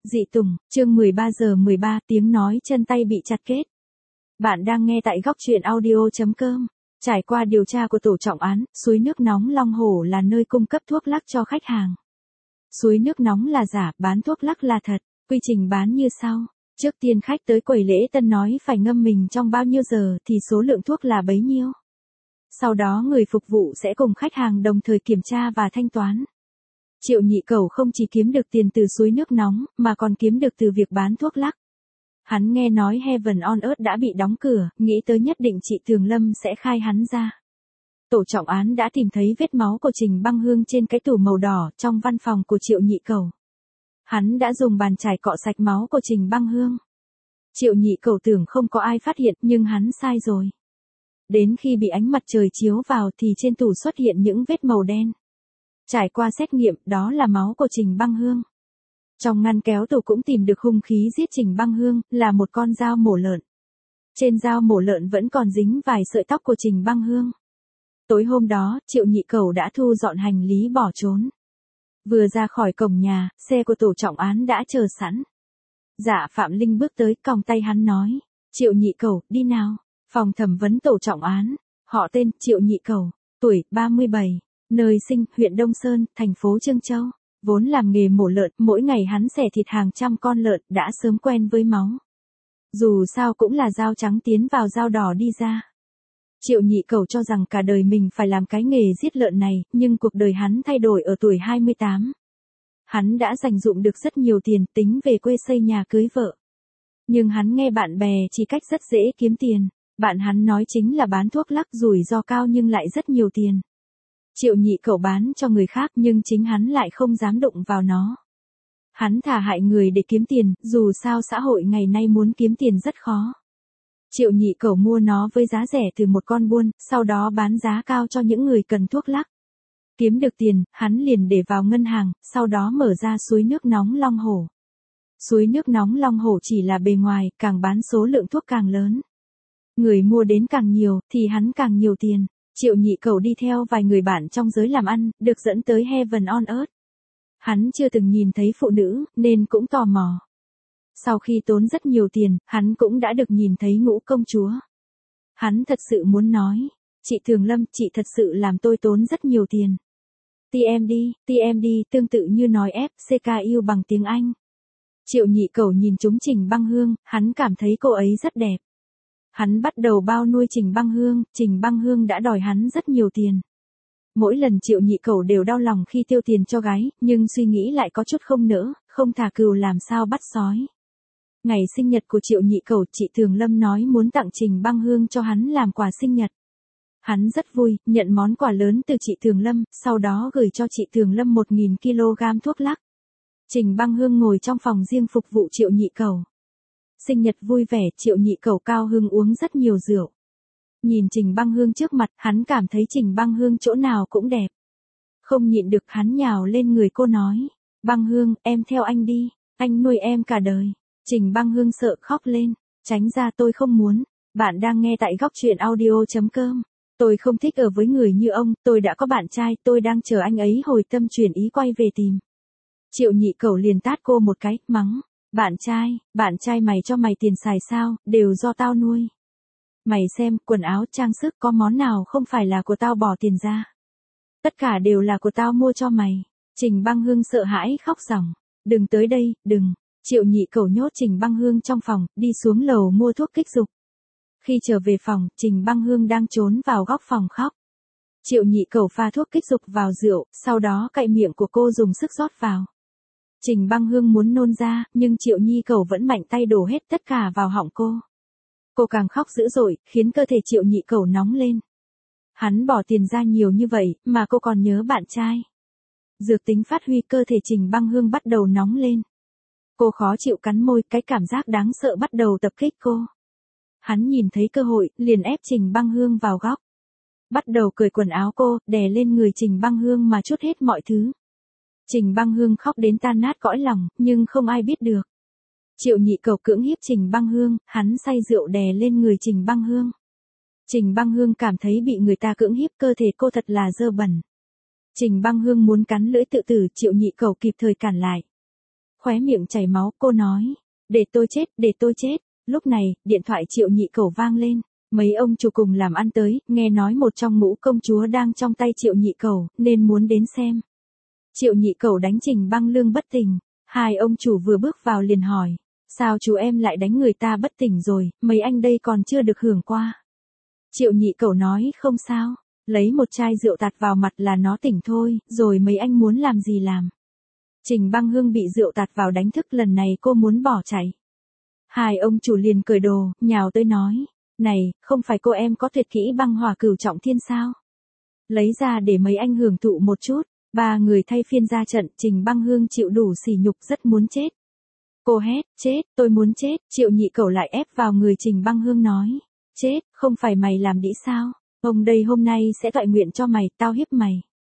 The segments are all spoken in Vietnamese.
Dị Tùng, chương 13:13, tiếng nói chân tay bị chặt kết. Bạn đang nghe tại góc truyện audio.com. Trải qua điều tra của tổ trọng án, suối nước nóng Long Hồ là nơi cung cấp thuốc lắc cho khách hàng. Suối nước nóng là giả, bán thuốc lắc là thật. Quy trình bán như sau. Trước tiên khách tới quầy lễ tân nói phải ngâm mình trong bao nhiêu giờ thì số lượng thuốc là bấy nhiêu. Sau đó người phục vụ sẽ cùng khách hàng đồng thời kiểm tra và thanh toán. Triệu Nhị Cẩu không chỉ kiếm được tiền từ suối nước nóng, mà còn kiếm được từ việc bán thuốc lắc. Hắn nghe nói Heaven on Earth đã bị đóng cửa, nghĩ tới nhất định chị Thường Lâm sẽ khai hắn ra. Tổ trọng án đã tìm thấy vết máu của Trình Băng Hương trên cái tủ màu đỏ trong văn phòng của Triệu Nhị Cẩu. Hắn đã dùng bàn chải cọ sạch máu của Trình Băng Hương. Triệu Nhị Cẩu tưởng không có ai phát hiện, nhưng hắn sai rồi. Đến khi bị ánh mặt trời chiếu vào thì trên tủ xuất hiện những vết màu đen. Trải qua xét nghiệm, đó là máu của Trình Băng Hương. Trong ngăn kéo tủ cũng tìm được hung khí giết Trình Băng Hương, là một con dao mổ lợn. Trên dao mổ lợn vẫn còn dính vài sợi tóc của Trình Băng Hương. Tối hôm đó, Triệu Nhị Cẩu đã thu dọn hành lý bỏ trốn. Vừa ra khỏi cổng nhà, xe của tổ trọng án đã chờ sẵn. Dạ Phạm Linh bước tới, còng tay hắn nói. Triệu Nhị Cẩu, đi nào. Phòng thẩm vấn tổ trọng án. Họ tên, Triệu Nhị Cẩu. Tuổi, 37. Nơi sinh, huyện Đông Sơn, thành phố Chương Châu. Vốn làm nghề mổ lợn, mỗi ngày hắn xẻ thịt hàng trăm con lợn, đã sớm quen với máu. Dù sao cũng là dao trắng tiến vào dao đỏ đi ra. Triệu Nhị Cẩu cho rằng cả đời mình phải làm cái nghề giết lợn này, nhưng cuộc đời hắn thay đổi ở tuổi 28. Hắn đã dành dụm được rất nhiều tiền, tính về quê xây nhà cưới vợ. Nhưng hắn nghe bạn bè chỉ cách rất dễ kiếm tiền. Bạn hắn nói chính là bán thuốc lắc, rủi ro cao nhưng lại rất nhiều tiền. Triệu Nhị Cẩu bán cho người khác nhưng chính hắn lại không dám đụng vào nó. Hắn thà hại người để kiếm tiền, dù sao xã hội ngày nay muốn kiếm tiền rất khó. Triệu Nhị Cẩu mua nó với giá rẻ từ một con buôn, sau đó bán giá cao cho những người cần thuốc lắc. Kiếm được tiền, hắn liền để vào ngân hàng, sau đó mở ra suối nước nóng Long Hồ. Suối nước nóng Long Hồ chỉ là bề ngoài, càng bán số lượng thuốc càng lớn. Người mua đến càng nhiều, thì hắn càng nhiều tiền. Triệu Nhị Cẩu đi theo vài người bạn trong giới làm ăn, được dẫn tới Heaven on Earth. Hắn chưa từng nhìn thấy phụ nữ, nên cũng tò mò. Sau khi tốn rất nhiều tiền, hắn cũng đã được nhìn thấy Ngũ công chúa. Hắn thật sự muốn nói, chị Thường Lâm, chị thật sự làm tôi tốn rất nhiều tiền. TMD tương tự như nói FCKU bằng tiếng Anh. Triệu Nhị Cẩu nhìn trúng Trình Băng Hương, hắn cảm thấy cô ấy rất đẹp. Hắn bắt đầu bao nuôi Trình Băng Hương đã đòi hắn rất nhiều tiền. Mỗi lần Triệu Nhị Cẩu đều đau lòng khi tiêu tiền cho gái, nhưng suy nghĩ lại có chút không nỡ, không thả cừu làm sao bắt sói. Ngày sinh nhật của Triệu Nhị Cẩu, chị Thường Lâm nói muốn tặng Trình Băng Hương cho hắn làm quà sinh nhật. Hắn rất vui, nhận món quà lớn từ chị Thường Lâm, sau đó gửi cho chị Thường Lâm 1.000 kg thuốc lắc. Trình Băng Hương ngồi trong phòng riêng phục vụ Triệu Nhị Cẩu. Sinh nhật vui vẻ, Triệu Nhị Cẩu cao hứng uống rất nhiều rượu. Nhìn Trình Băng Hương trước mặt, hắn cảm thấy Trình Băng Hương chỗ nào cũng đẹp. Không nhịn được, hắn nhào lên người cô nói. Băng Hương, em theo anh đi, anh nuôi em cả đời. Trình Băng Hương sợ khóc lên. Tránh ra, tôi không muốn. Bạn đang nghe tại góc truyện audio.com. Tôi không thích ở với người như ông, tôi đã có bạn trai, tôi đang chờ anh ấy hồi tâm chuyển ý quay về tìm. Triệu Nhị Cẩu liền tát cô một cái, mắng. Bạn trai mày cho mày tiền xài sao, đều do tao nuôi. Mày xem, quần áo, trang sức, có món nào không phải là của tao bỏ tiền ra. Tất cả đều là của tao mua cho mày. Trình Băng Hương sợ hãi khóc ròng. Đừng tới đây, đừng. Triệu Nhị Cẩu nhốt Trình Băng Hương trong phòng, đi xuống lầu mua thuốc kích dục. Khi trở về phòng, Trình Băng Hương đang trốn vào góc phòng khóc. Triệu Nhị Cẩu pha thuốc kích dục vào rượu, sau đó cạy miệng của cô dùng sức rót vào. Trình Băng Hương muốn nôn ra, nhưng Triệu Nhị Cẩu vẫn mạnh tay đổ hết tất cả vào họng cô. Cô càng khóc dữ dội, khiến cơ thể Triệu Nhị Cẩu nóng lên. Hắn bỏ tiền ra nhiều như vậy, mà cô còn nhớ bạn trai. Dược tính phát huy, cơ thể Trình Băng Hương bắt đầu nóng lên. Cô khó chịu cắn môi, cái cảm giác đáng sợ bắt đầu tập kích cô. Hắn nhìn thấy cơ hội, liền ép Trình Băng Hương vào góc. Bắt đầu cởi quần áo cô, đè lên người Trình Băng Hương mà trút hết mọi thứ. Trình Băng Hương khóc đến tan nát cõi lòng, nhưng không ai biết được. Triệu Nhị Cẩu cưỡng hiếp Trình Băng Hương, hắn say rượu đè lên người Trình Băng Hương. Trình Băng Hương cảm thấy bị người ta cưỡng hiếp, cơ thể cô thật là dơ bẩn. Trình Băng Hương muốn cắn lưỡi tự tử, Triệu Nhị Cẩu kịp thời cản lại. khóe miệng chảy máu, cô nói. Để tôi chết, để tôi chết. Lúc này, điện thoại Triệu Nhị Cẩu vang lên. Mấy ông chủ cùng làm ăn tới, nghe nói một trong ngũ công chúa đang trong tay Triệu Nhị Cẩu, nên muốn đến xem. Triệu Nhị Cẩu đánh Trình Băng Lương bất tỉnh. Hai ông chủ vừa bước vào liền hỏi. Sao chú em lại đánh người ta bất tỉnh rồi, mấy anh đây còn chưa được hưởng qua. Triệu Nhị Cẩu nói không sao, lấy một chai rượu tạt vào mặt là nó tỉnh thôi, rồi mấy anh muốn làm gì làm. Trình Băng Hương bị rượu tạt vào đánh thức, lần này cô muốn bỏ chạy. Hai ông chủ liền cởi đồ, nhào tới nói. Này, không phải cô em có tuyệt kỹ băng hỏa cửu trọng thiên sao? Lấy ra để mấy anh hưởng thụ một chút. Ba người thay phiên ra trận, Trình Băng Hương chịu đủ sỉ nhục, rất muốn chết. Cô hét, chết, tôi muốn chết. Triệu Nhị Cẩu lại ép vào người Trình Băng Hương nói. Chết, không phải mày làm đĩ sao? Ông đây hôm nay sẽ toại nguyện cho mày, tao hiếp mày.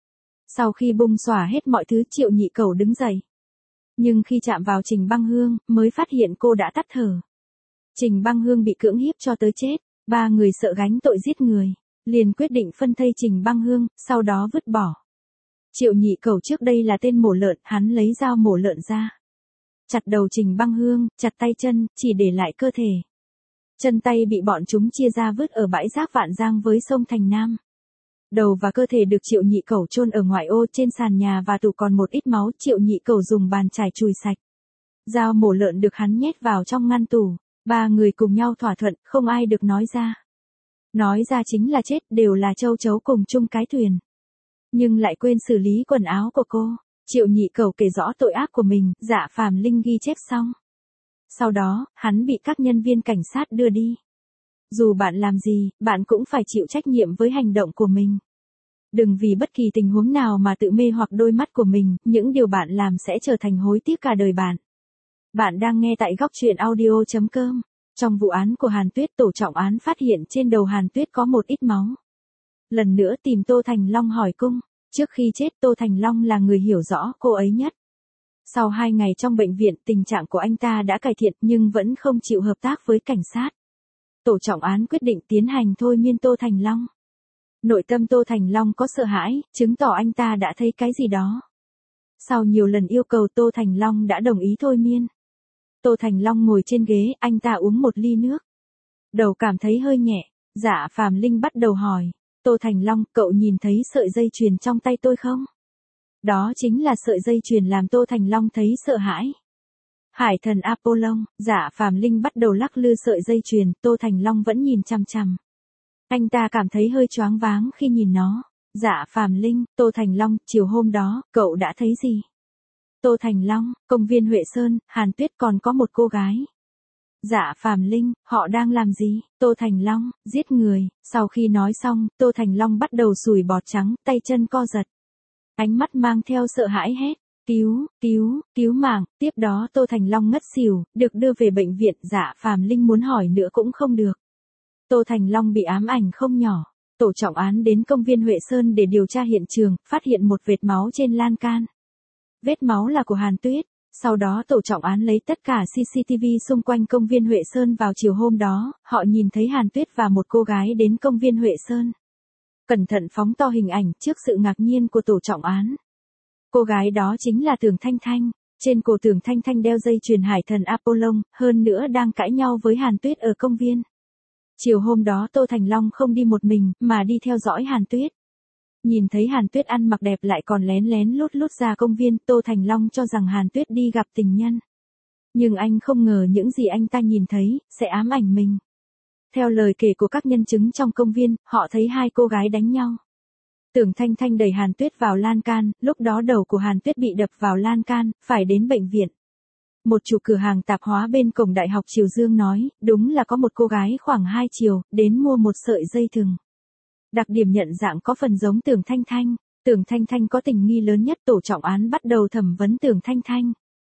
Sau khi bung xỏa hết mọi thứ, Triệu Nhị Cẩu đứng dậy. Nhưng khi chạm vào Trình Băng Hương, mới phát hiện cô đã tắt thở. Trình Băng Hương bị cưỡng hiếp cho tới chết. Ba người sợ gánh tội giết người, liền quyết định phân thây Trình Băng Hương, sau đó vứt bỏ. Triệu Nhị Cẩu trước đây là tên mổ lợn, hắn lấy dao mổ lợn ra. Chặt đầu Trình Băng Hương, chặt tay chân, chỉ để lại cơ thể. Chân tay bị bọn chúng chia ra vứt ở bãi rác Vạn Giang với sông Thành Nam. Đầu và cơ thể được Triệu Nhị Cẩu chôn ở ngoại ô, trên sàn nhà và tủ còn một ít máu. Triệu Nhị Cẩu dùng bàn chải chùi sạch. Dao mổ lợn được hắn nhét vào trong ngăn tủ. Ba người cùng nhau thỏa thuận, không ai được nói ra. Nói ra chính là chết, đều là châu chấu cùng chung cái thuyền. Nhưng lại quên xử lý quần áo của cô. Triệu Nhị Cẩu kể rõ tội ác của mình, Dạ Phàm Linh ghi chép xong. Sau đó, hắn bị các nhân viên cảnh sát đưa đi. Dù bạn làm gì, bạn cũng phải chịu trách nhiệm với hành động của mình. Đừng vì bất kỳ tình huống nào mà tự mê hoặc đôi mắt của mình, những điều bạn làm sẽ trở thành hối tiếc cả đời bạn. Bạn đang nghe tại góc truyện audio.com. Trong vụ án của Hàn Tuyết, tổ trọng án phát hiện trên đầu Hàn Tuyết có một ít máu. Lần nữa tìm Tô Thành Long hỏi cung. Trước khi chết, Tô Thành Long là người hiểu rõ cô ấy nhất. Sau 2 ngày trong bệnh viện, tình trạng của anh ta đã cải thiện nhưng vẫn không chịu hợp tác với cảnh sát. Tổ trọng án quyết định tiến hành thôi miên Tô Thành Long. Nội tâm Tô Thành Long có sợ hãi, chứng tỏ anh ta đã thấy cái gì đó. Sau nhiều lần yêu cầu, Tô Thành Long đã đồng ý thôi miên. Tô Thành Long ngồi trên ghế, anh ta uống một ly nước. Đầu cảm thấy hơi nhẹ, Dạ Phàm Linh bắt đầu hỏi. Tô Thành Long, cậu nhìn thấy sợi dây chuyền trong tay tôi không? Đó chính là sợi dây chuyền làm Tô Thành Long thấy sợ hãi. Hải thần Apollon, Dạ Phàm Linh bắt đầu lắc lư sợi dây chuyền, Tô Thành Long vẫn nhìn chằm chằm. Anh ta cảm thấy hơi choáng váng khi nhìn nó. Dạ Phàm Linh, Tô Thành Long, chiều hôm đó, cậu đã thấy gì? Tô Thành Long, công viên Huệ Sơn, Hàn Tuyết còn có một cô gái. Dạ Phàm Linh, họ đang làm gì? Tô Thành Long, giết người. Sau khi nói xong, Tô Thành Long bắt đầu sủi bọt trắng, tay chân co giật. Ánh mắt mang theo sợ hãi hét. Cứu, cứu, cứu mạng. Tiếp đó Tô Thành Long ngất xỉu, được đưa về bệnh viện. Dạ Phàm Linh muốn hỏi nữa cũng không được. Tô Thành Long bị ám ảnh không nhỏ. Tổ trọng án đến công viên Huệ Sơn để điều tra hiện trường, phát hiện một vệt máu trên lan can. Vết máu là của Hàn Tuyết. Sau đó tổ trọng án lấy tất cả CCTV xung quanh công viên Huệ Sơn vào chiều hôm đó, họ nhìn thấy Hàn Tuyết và một cô gái đến công viên Huệ Sơn. Cẩn thận phóng to hình ảnh trước sự ngạc nhiên của tổ trọng án. Cô gái đó chính là Tưởng Thanh Thanh, trên cổ Tưởng Thanh Thanh đeo dây chuyền hải thần Apollon, hơn nữa đang cãi nhau với Hàn Tuyết ở công viên. Chiều hôm đó Tô Thành Long không đi một mình, mà đi theo dõi Hàn Tuyết. Nhìn thấy Hàn Tuyết ăn mặc đẹp lại còn lén lén lút ra công viên, Tô Thành Long cho rằng Hàn Tuyết đi gặp tình nhân. Nhưng anh không ngờ những gì anh ta nhìn thấy, sẽ ám ảnh mình. Theo lời kể của các nhân chứng trong công viên, họ thấy hai cô gái đánh nhau. Tưởng Thanh Thanh đẩy Hàn Tuyết vào lan can, lúc đó đầu của Hàn Tuyết bị đập vào lan can, phải đến bệnh viện. Một chủ cửa hàng tạp hóa bên cổng Đại học Triều Dương nói, đúng là có một cô gái khoảng 2 triệu, đến mua một sợi dây thừng. Đặc điểm nhận dạng có phần giống Tưởng Thanh Thanh. Tưởng Thanh Thanh có tình nghi lớn nhất, tổ trọng án bắt đầu thẩm vấn Tưởng Thanh Thanh.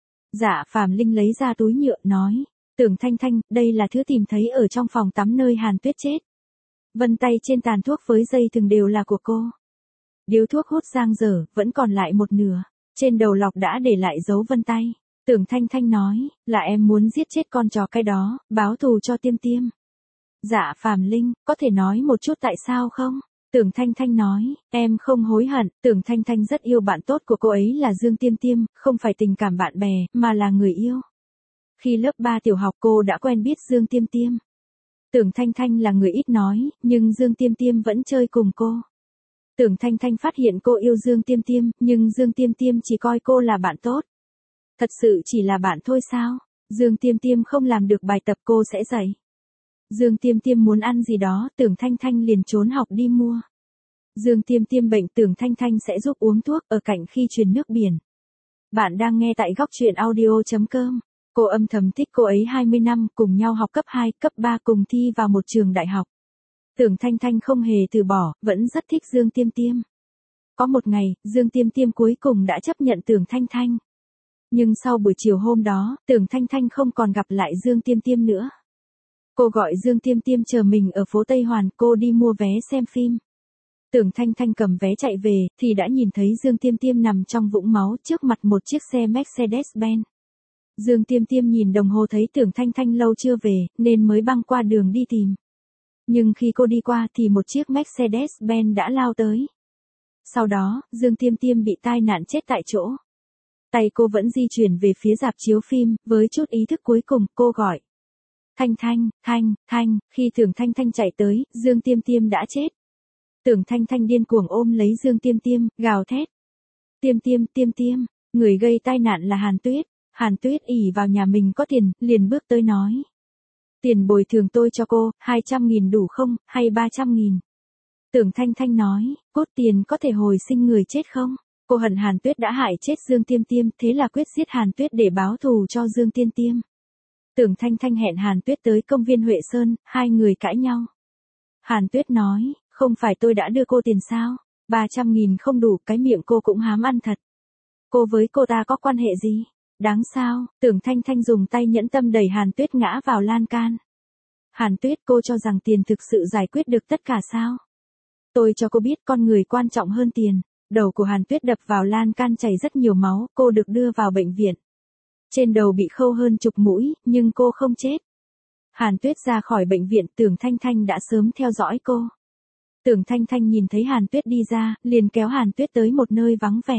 Dạ Phàm Linh lấy ra túi nhựa, nói. Tưởng Thanh Thanh, đây là thứ tìm thấy ở trong phòng tắm nơi Hàn Tuyết chết. Vân tay trên tàn thuốc với dây thừng đều là của cô. Điếu thuốc hút giang dở, vẫn còn lại một nửa. Trên đầu lọc đã để lại dấu vân tay. Tưởng Thanh Thanh nói, là em muốn giết chết con chó cái đó, báo thù cho Tiêm Tiêm. Dạ Phàm Linh, có thể nói một chút tại sao không? Tưởng Thanh Thanh nói, em không hối hận. Tưởng Thanh Thanh rất yêu bạn tốt của cô ấy là Dương Tiêm Tiêm, không phải tình cảm bạn bè, mà là người yêu. Khi lớp 3 tiểu học cô đã quen biết Dương Tiêm Tiêm. Tưởng Thanh Thanh là người ít nói, nhưng Dương Tiêm Tiêm vẫn chơi cùng cô. Tưởng Thanh Thanh phát hiện cô yêu Dương Tiêm Tiêm, nhưng Dương Tiêm Tiêm chỉ coi cô là bạn tốt. Thật sự chỉ là bạn thôi sao? Dương Tiêm Tiêm không làm được bài tập cô sẽ dạy. Dương Tiêm Tiêm muốn ăn gì đó, Tưởng Thanh Thanh liền trốn học đi mua. Dương Tiêm Tiêm bệnh, Tưởng Thanh Thanh sẽ giúp uống thuốc ở cạnh khi truyền nước biển. Bạn đang nghe tại góc truyện audio.com. Cô âm thầm thích cô ấy 20 năm, cùng nhau học cấp 2, cấp 3 cùng thi vào một trường đại học. Tưởng Thanh Thanh không hề từ bỏ, vẫn rất thích Dương Tiêm Tiêm. Có một ngày, Dương Tiêm Tiêm cuối cùng đã chấp nhận Tưởng Thanh Thanh. Nhưng sau buổi chiều hôm đó, Tưởng Thanh Thanh không còn gặp lại Dương Tiêm Tiêm nữa. Cô gọi Dương Tiêm Tiêm chờ mình ở phố Tây Hoàn, cô đi mua vé xem phim. Tưởng Thanh Thanh cầm vé chạy về, thì đã nhìn thấy Dương Tiêm Tiêm nằm trong vũng máu trước mặt một chiếc xe Mercedes-Benz. Dương Tiêm Tiêm nhìn đồng hồ thấy Tưởng Thanh Thanh lâu chưa về, nên mới băng qua đường đi tìm. Nhưng khi cô đi qua thì một chiếc Mercedes-Benz đã lao tới. Sau đó, Dương Tiêm Tiêm bị tai nạn chết tại chỗ. Tay cô vẫn di chuyển về phía rạp chiếu phim, với chút ý thức cuối cùng, cô gọi. Thanh Thanh, Thanh, khi Tưởng Thanh Thanh chạy tới, Dương Tiêm Tiêm đã chết. Tưởng Thanh Thanh điên cuồng ôm lấy Dương Tiêm Tiêm, gào thét. Tiêm, người gây tai nạn là Hàn Tuyết. Hàn Tuyết ỷ vào nhà mình có tiền, liền bước tới nói. Tiền bồi thường tôi cho cô, 200.000 đủ không, hay 300.000? Tưởng Thanh Thanh nói, cốt tiền có thể hồi sinh người chết không? Cô hận Hàn Tuyết đã hại chết Dương Tiêm Tiêm, thế là quyết giết Hàn Tuyết để báo thù cho Dương Tiêm Tiêm. Tưởng Thanh Thanh hẹn Hàn Tuyết tới công viên Huệ Sơn, hai người cãi nhau. Hàn Tuyết nói, không phải tôi đã đưa cô tiền sao? 300.000 không đủ, cái miệng cô cũng hám ăn thật. Cô với cô ta có quan hệ gì? Đáng sao? Tưởng Thanh Thanh dùng tay nhẫn tâm đẩy Hàn Tuyết ngã vào lan can. Hàn Tuyết, cô cho rằng tiền thực sự giải quyết được tất cả sao? Tôi cho cô biết con người quan trọng hơn tiền. Đầu của Hàn Tuyết đập vào lan can chảy rất nhiều máu, cô được đưa vào bệnh viện. Trên đầu bị khâu hơn chục mũi, nhưng cô không chết. Hàn Tuyết ra khỏi bệnh viện, Tưởng Thanh Thanh đã sớm theo dõi cô. Tưởng Thanh Thanh nhìn thấy Hàn Tuyết đi ra, liền kéo Hàn Tuyết tới một nơi vắng vẻ.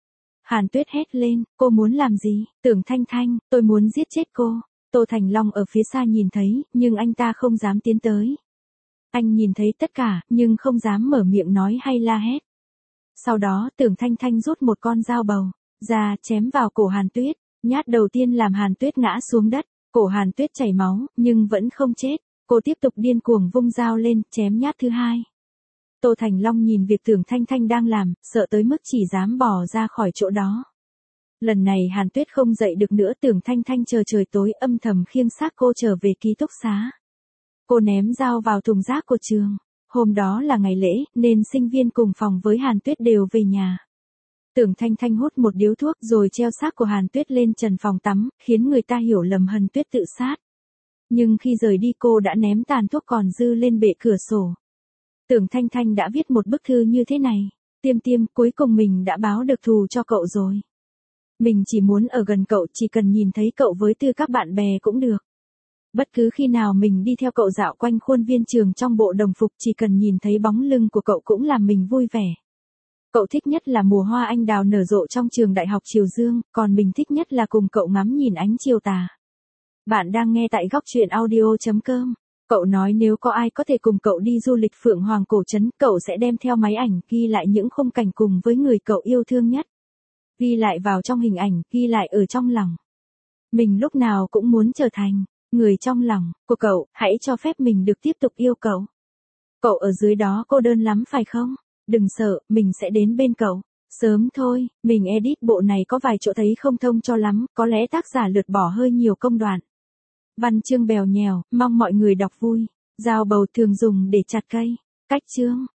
Hàn Tuyết hét lên, cô muốn làm gì? Tưởng Thanh Thanh, tôi muốn giết chết cô. Tô Thành Long ở phía xa nhìn thấy, nhưng anh ta không dám tiến tới. Anh nhìn thấy tất cả, nhưng không dám mở miệng nói hay la hét. Sau đó, Tưởng Thanh Thanh rút một con dao bầu ra, chém vào cổ Hàn Tuyết. Nhát đầu tiên làm Hàn Tuyết ngã xuống đất, cổ Hàn Tuyết chảy máu, nhưng vẫn không chết. Cô tiếp tục điên cuồng vung dao lên, chém nhát thứ hai. Tô Thành Long nhìn việc Tưởng Thanh Thanh đang làm, sợ tới mức chỉ dám bỏ ra khỏi chỗ đó. Lần này Hàn Tuyết không dậy được nữa, Tưởng Thanh Thanh chờ trời tối âm thầm khiêng xác cô trở về ký túc xá. Cô ném dao vào thùng rác của trường. Hôm đó là ngày lễ, nên sinh viên cùng phòng với Hàn Tuyết đều về nhà. Tưởng Thanh Thanh hút một điếu thuốc rồi treo xác của Hàn Tuyết lên trần phòng tắm, khiến người ta hiểu lầm Hàn Tuyết tự sát. Nhưng khi rời đi cô đã ném tàn thuốc còn dư lên bệ cửa sổ. Tưởng Thanh Thanh đã viết một bức thư như thế này. Tiêm Tiêm, cuối cùng mình đã báo được thù cho cậu rồi. Mình chỉ muốn ở gần cậu, chỉ cần nhìn thấy cậu với tư các bạn bè cũng được. Bất cứ khi nào mình đi theo cậu dạo quanh khuôn viên trường trong bộ đồng phục, chỉ cần nhìn thấy bóng lưng của cậu cũng làm mình vui vẻ. Cậu thích nhất là mùa hoa anh đào nở rộ trong trường đại học Triều Dương, còn mình thích nhất là cùng cậu ngắm nhìn ánh chiều tà. Bạn đang nghe tại góc truyện audio.com. Cậu nói nếu có ai có thể cùng cậu đi du lịch Phượng Hoàng Cổ Trấn, cậu sẽ đem theo máy ảnh, ghi lại những khung cảnh cùng với người cậu yêu thương nhất. Ghi lại vào trong hình ảnh, ghi lại ở trong lòng. Mình lúc nào cũng muốn trở thành người trong lòng của cậu, hãy cho phép mình được tiếp tục yêu cậu. Cậu ở dưới đó cô đơn lắm phải không? Đừng sợ, mình sẽ đến bên cậu. Sớm thôi, mình edit bộ này có vài chỗ thấy không thông cho lắm, có lẽ tác giả lược bỏ hơi nhiều công đoạn. Văn chương bèo nhèo, mong mọi người đọc vui. Dao bầu thường dùng để chặt cây. Cách chương.